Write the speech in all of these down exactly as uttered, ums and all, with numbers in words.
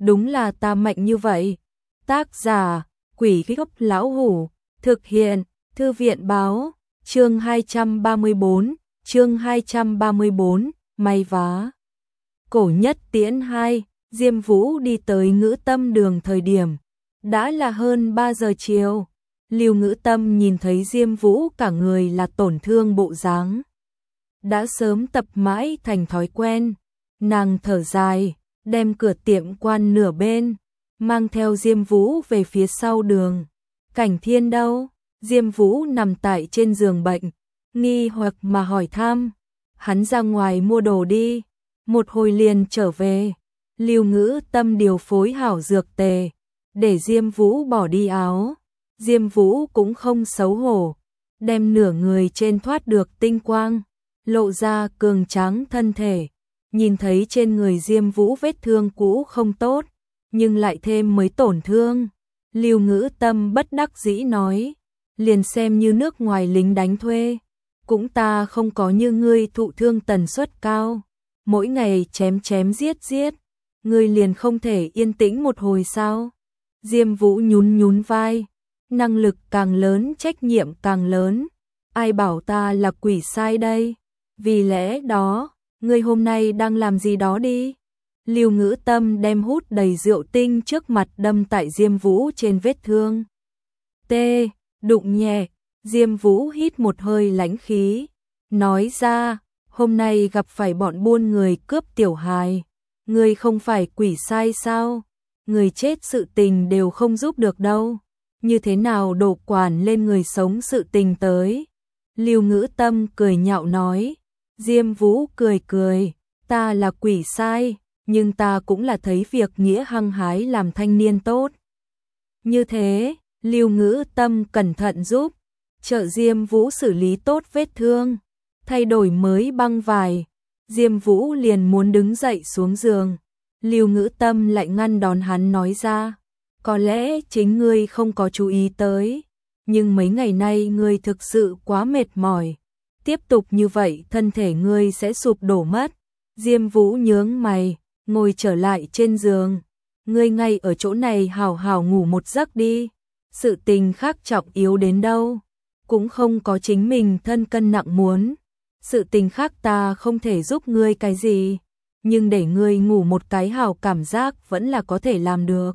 đúng là ta mạnh như vậy. Tác giả, Quỷ Gốc Lão Hủ, thực hiện, Thư viện Báo, chương hai trăm ba mươi bốn, chương hai trăm ba mươi bốn, may vá. Cổ Nhất Tiễn hai, Diêm Vũ đi tới Ngữ Tâm Đường thời điểm đã là hơn ba giờ chiều. Lưu Ngữ Tâm nhìn thấy Diêm Vũ cả người là tổn thương bộ dáng, đã sớm tập mãi thành thói quen. Nàng thở dài, đem cửa tiệm quan nửa bên, mang theo Diêm Vũ về phía sau đường. Cảnh Thiên đâu? Diêm Vũ nằm tại trên giường bệnh, nghi hoặc mà hỏi thăm. Hắn ra ngoài mua đồ đi, một hồi liền trở về. Lưu Ngữ Tâm điều phối hảo dược tề, để Diêm Vũ bỏ đi áo. Diêm Vũ cũng không xấu hổ, đem nửa người trên thoát được tinh quang, lộ ra cường tráng thân thể. Nhìn thấy trên người Diêm Vũ vết thương cũ không tốt, nhưng lại thêm mấy tổn thương. Lưu Ngữ Tâm bất đắc dĩ nói, liền xem như nước ngoài lính đánh thuê, cũng ta không có như ngươi thụ thương tần suất cao, mỗi ngày chém chém giết giết, ngươi liền không thể yên tĩnh một hồi sao? Diêm Vũ nhún nhún vai, năng lực càng lớn trách nhiệm càng lớn, ai bảo ta là quỷ sai đây? Vì lẽ đó, ngươi hôm nay đang làm gì đó đi? Lưu Ngữ Tâm đem hút đầy rượu tinh trước mặt đâm tại Diêm Vũ trên vết thương. T, đụng nhẹ, Diêm Vũ hít một hơi lãnh khí, nói ra, hôm nay gặp phải bọn buôn người cướp tiểu hài, ngươi không phải quỷ sai sao? Người chết sự tình đều không giúp được đâu, như thế nào đổ quản lên người sống sự tình tới? Lưu Ngữ Tâm cười nhạo nói. Diêm Vũ cười cười, ta là quỷ sai, nhưng ta cũng là thấy việc nghĩa hăng hái làm thanh niên tốt. Như thế, Lưu Ngữ Tâm cẩn thận giúp, trợ Diêm Vũ xử lý tốt vết thương, thay đổi mới băng vải. Diêm Vũ liền muốn đứng dậy xuống giường. Lưu Ngữ Tâm lại ngăn đón hắn nói ra, có lẽ chính ngươi không có chú ý tới, nhưng mấy ngày nay ngươi thực sự quá mệt mỏi. Tiếp tục như vậy thân thể ngươi sẽ sụp đổ mất. Diêm Vũ nhướng mày, ngồi trở lại trên giường. Ngươi ngay ở chỗ này hào hào ngủ một giấc đi. Sự tình khác trọng yếu đến đâu, cũng không có chính mình thân cân nặng muốn. Sự tình khác ta không thể giúp ngươi cái gì, nhưng để ngươi ngủ một cái hào cảm giác vẫn là có thể làm được.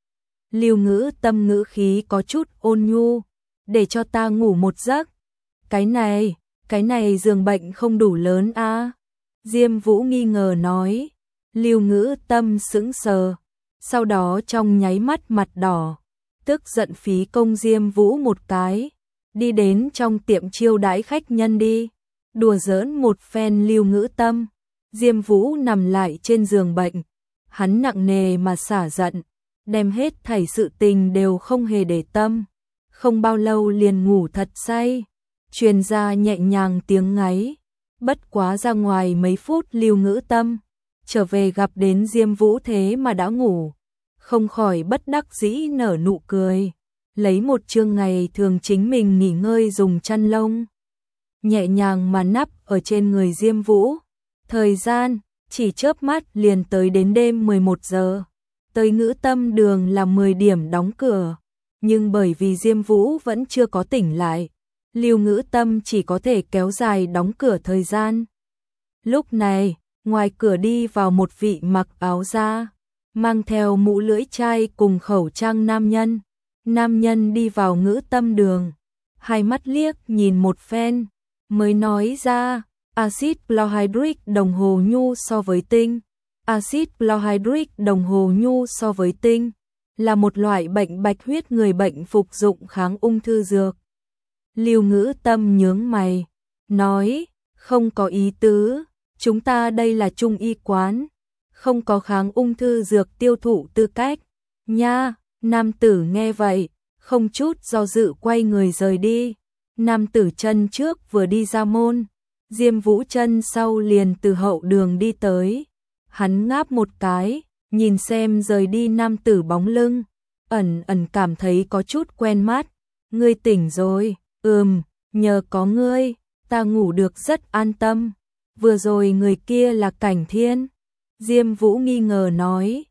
Lưu Ngữ Tâm ngữ khí có chút ôn nhu, để cho ta ngủ một giấc. Cái này, cái này giường bệnh không đủ lớn a? À? Diêm Vũ nghi ngờ nói. Lưu Ngữ Tâm sững sờ, sau đó trong nháy mắt mặt đỏ, tức giận phí công Diêm Vũ một cái, đi đến trong tiệm chiêu đãi khách nhân đi, đùa giỡn một phen Lưu Ngữ Tâm. Diêm Vũ nằm lại trên giường bệnh, hắn nặng nề mà xả giận, đem hết thảy sự tình đều không hề để tâm, không bao lâu liền ngủ thật say. Truyền ra nhẹ nhàng tiếng ngáy, bất quá ra ngoài mấy phút Lưu Ngữ Tâm trở về gặp đến Diêm Vũ thế mà đã ngủ, không khỏi bất đắc dĩ nở nụ cười, lấy một chương ngày thường chính mình nghỉ ngơi dùng chăn lông, nhẹ nhàng mà nắp ở trên người Diêm Vũ. Thời gian chỉ chớp mắt liền tới đến đêm mười một giờ, tới Ngữ Tâm Đường là mười điểm đóng cửa, nhưng bởi vì Diêm Vũ vẫn chưa có tỉnh lại, Lưu Ngữ Tâm chỉ có thể kéo dài đóng cửa thời gian. Lúc này, ngoài cửa đi vào một vị mặc áo da, mang theo mũ lưỡi chai cùng khẩu trang nam nhân. Nam nhân đi vào Ngữ Tâm Đường, hai mắt liếc nhìn một phen, mới nói ra, axit chlorhydric đồng hồ nhu so với tinh. Axit chlorhydric đồng hồ nhu so với tinh là một loại bệnh bạch huyết người bệnh phục dụng kháng ung thư dược. Lưu Ngữ Tâm nhướng mày, nói, không có ý tứ, chúng ta đây là trung y quán, không có kháng ung thư dược tiêu thụ tư cách. Nha, nam tử nghe vậy, không chút do dự quay người rời đi. Nam tử chân trước vừa đi ra môn, Diêm Vũ chân sau liền từ hậu đường đi tới. Hắn ngáp một cái, nhìn xem rời đi nam tử bóng lưng, ẩn ẩn cảm thấy có chút quen mắt. Ngươi tỉnh rồi? Ừm, nhờ có ngươi, ta ngủ được rất an tâm. Vừa rồi người kia là Cảnh Thiên. Diêm Vũ nghi ngờ nói.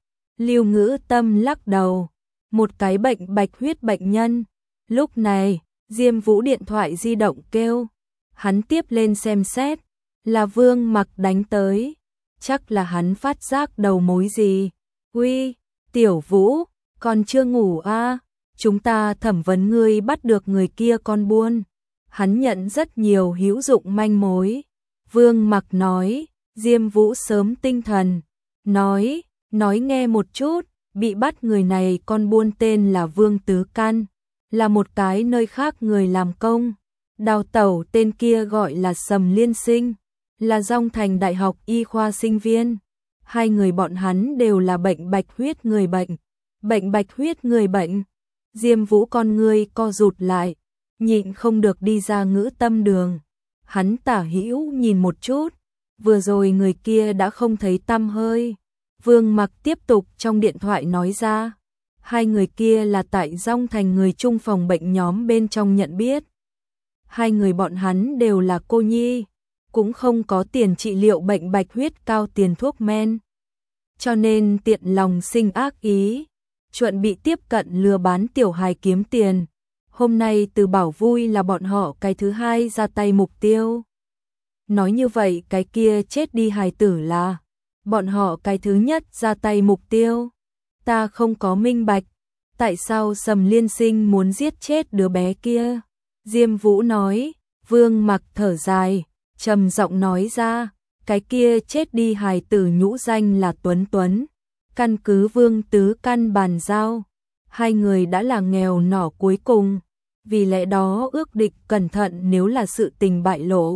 Lưu Ngữ Tâm lắc đầu, một cái bệnh bạch huyết bệnh nhân. Lúc này, Diêm Vũ điện thoại di động kêu, hắn tiếp lên xem xét, là Vương Mặc đánh tới, chắc là hắn phát giác đầu mối gì. Uy, Tiểu Vũ, còn chưa ngủ à? Chúng ta thẩm vấn ngươi bắt được người kia con buôn. Hắn nhận rất nhiều hữu dụng manh mối. Vương Mặc nói, Diêm Vũ sớm tinh thần, nói, nói nghe một chút, bị bắt người này con buôn tên là Vương Tứ Căn, là một cái nơi khác người làm công. Đào tẩu tên kia gọi là Sầm Liên Sinh, là Dong Thành Đại học y khoa sinh viên. Hai người bọn hắn đều là bệnh bạch huyết người bệnh. Bệnh bạch huyết người bệnh. Diêm Vũ con ngươi co rụt lại, nhịn không được đi ra Ngữ Tâm đường. Hắn tả hữu nhìn một chút, vừa rồi người kia đã không thấy tăm hơi. Vương Mặc tiếp tục trong điện thoại nói ra, hai người kia là tại Dong Thành người chung phòng bệnh nhóm bên trong nhận biết. Hai người bọn hắn đều là cô nhi, cũng không có tiền trị liệu bệnh bạch huyết cao tiền thuốc men. Cho nên tiện lòng sinh ác ý, chuẩn bị tiếp cận lừa bán tiểu hài kiếm tiền. Hôm nay Từ Bảo vui là bọn họ cái thứ hai ra tay mục tiêu. Nói như vậy cái kia chết đi hài tử là bọn họ cái thứ nhất ra tay mục tiêu. Ta không có minh bạch, tại sao Sầm Liên Sinh muốn giết chết đứa bé kia? Diêm Vũ nói. Vương Mặc thở dài, trầm giọng nói ra, cái kia chết đi hài tử nhũ danh là Tuấn Tuấn. Căn cứ Vương Tứ Căn bàn giao, hai người đã là nghèo nỏ cuối cùng, vì lẽ đó ước định cẩn thận nếu là sự tình bại lộ.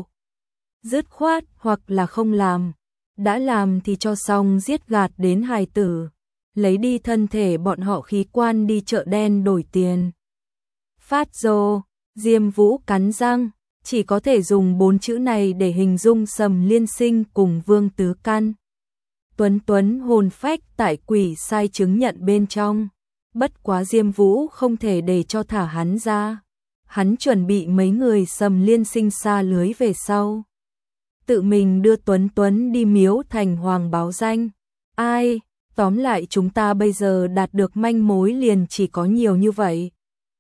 Dứt khoát hoặc là không làm, đã làm thì cho xong giết gạt đến hài tử, lấy đi thân thể bọn họ khí quan đi chợ đen đổi tiền. Phát rồ, Diêm Vũ cắn răng, chỉ có thể dùng bốn chữ này để hình dung Sầm Liên Sinh cùng Vương Tứ Căn. Tuấn Tuấn hồn phách tại quỷ sai chứng nhận bên trong, bất quá Diêm Vũ không thể để cho thả hắn ra. Hắn chuẩn bị mấy người Sầm Liên Sinh xa lưới về sau, tự mình đưa Tuấn Tuấn đi Miếu Thành Hoàng báo danh. Ai, tóm lại chúng ta bây giờ đạt được manh mối liền chỉ có nhiều như vậy.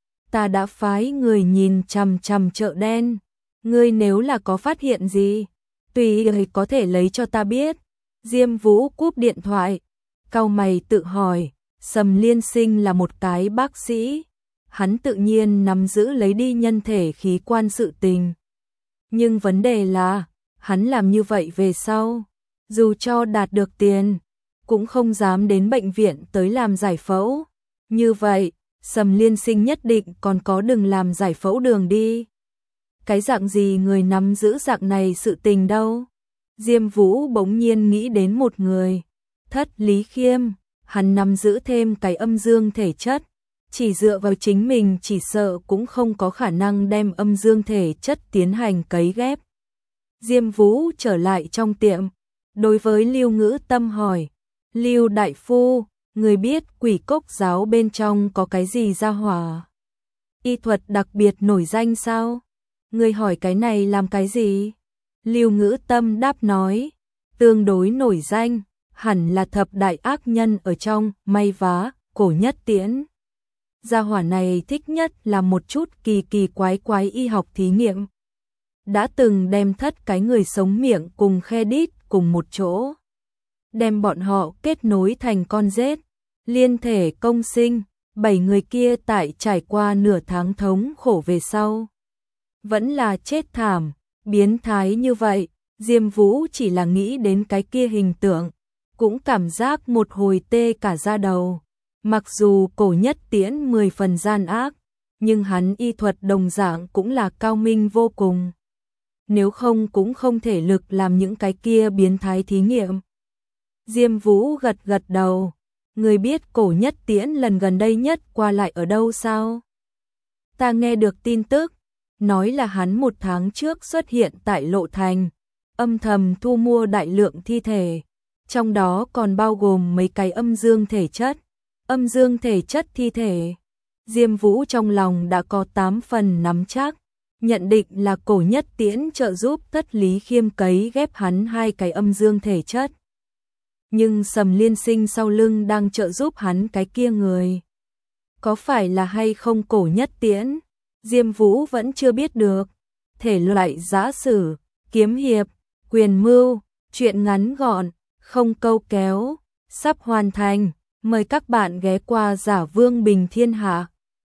Ta đã phái người nhìn chằm chằm chợ đen, ngươi nếu là có phát hiện gì, tùy ý có thể lấy cho ta biết. Diêm Vũ cúp điện thoại, cau mày tự hỏi, Sầm Liên Sinh là một cái bác sĩ, hắn tự nhiên nắm giữ lấy đi nhân thể khí quan sự tình. Nhưng vấn đề là, hắn làm như vậy về sau, dù cho đạt được tiền, cũng không dám đến bệnh viện tới làm giải phẫu. Như vậy, Sầm Liên Sinh nhất định còn có đừng làm giải phẫu đường đi. Cái dạng gì người nắm giữ dạng này sự tình đâu? Diêm Vũ bỗng nhiên nghĩ đến một người, Thất Lý Khiêm, hắn nắm giữ thêm cái âm dương thể chất, chỉ dựa vào chính mình chỉ sợ cũng không có khả năng đem âm dương thể chất tiến hành cấy ghép. Diêm Vũ trở lại trong tiệm, đối với Lưu Ngữ Tâm hỏi, Lưu đại phu, người biết Quỷ Cốc giáo bên trong có cái gì ra hỏa? Y thuật đặc biệt nổi danh sao? Người hỏi cái này làm cái gì? Lưu Ngữ Tâm đáp nói, tương đối nổi danh, hẳn là thập đại ác nhân ở trong May Vá, Cổ Nhất Tiễn. Gia hỏa này thích nhất là một chút kỳ kỳ quái quái y học thí nghiệm. Đã từng đem thất cái người sống miệng cùng khe đít cùng một chỗ, đem bọn họ kết nối thành con rết, liên thể công sinh, bảy người kia tại trải qua nửa tháng thống khổ về sau, vẫn là chết thảm, biến thái như vậy. Diêm Vũ chỉ là nghĩ đến cái kia hình tượng, cũng cảm giác một hồi tê cả da đầu. Mặc dù Cổ Nhất Tiễn mười phần gian ác, nhưng hắn y thuật đồng dạng cũng là cao minh vô cùng. Nếu không cũng không thể lực làm những cái kia biến thái thí nghiệm. Diêm Vũ gật gật đầu, người biết Cổ Nhất Tiễn lần gần đây nhất qua lại ở đâu sao? Ta nghe được tin tức, nói là hắn một tháng trước xuất hiện tại Lộ Thành, âm thầm thu mua đại lượng thi thể, trong đó còn bao gồm mấy cái âm dương thể chất. Âm dương thể chất thi thể. Diêm Vũ trong lòng đã có tám phần nắm chắc, nhận định là Cổ Nhất Tiễn trợ giúp Thất Lý Khiêm cấy ghép hắn hai cái âm dương thể chất. Nhưng Sầm Liên Sinh sau lưng đang trợ giúp hắn cái kia người. Có phải là hay không Cổ Nhất Tiễn? Diêm Vũ vẫn chưa biết được. Thể loại giã sử, kiếm hiệp, quyền mưu, truyện ngắn gọn, không câu kéo, sắp hoàn thành. Mời các bạn ghé qua Giả Vương Bình Thiên Hạ.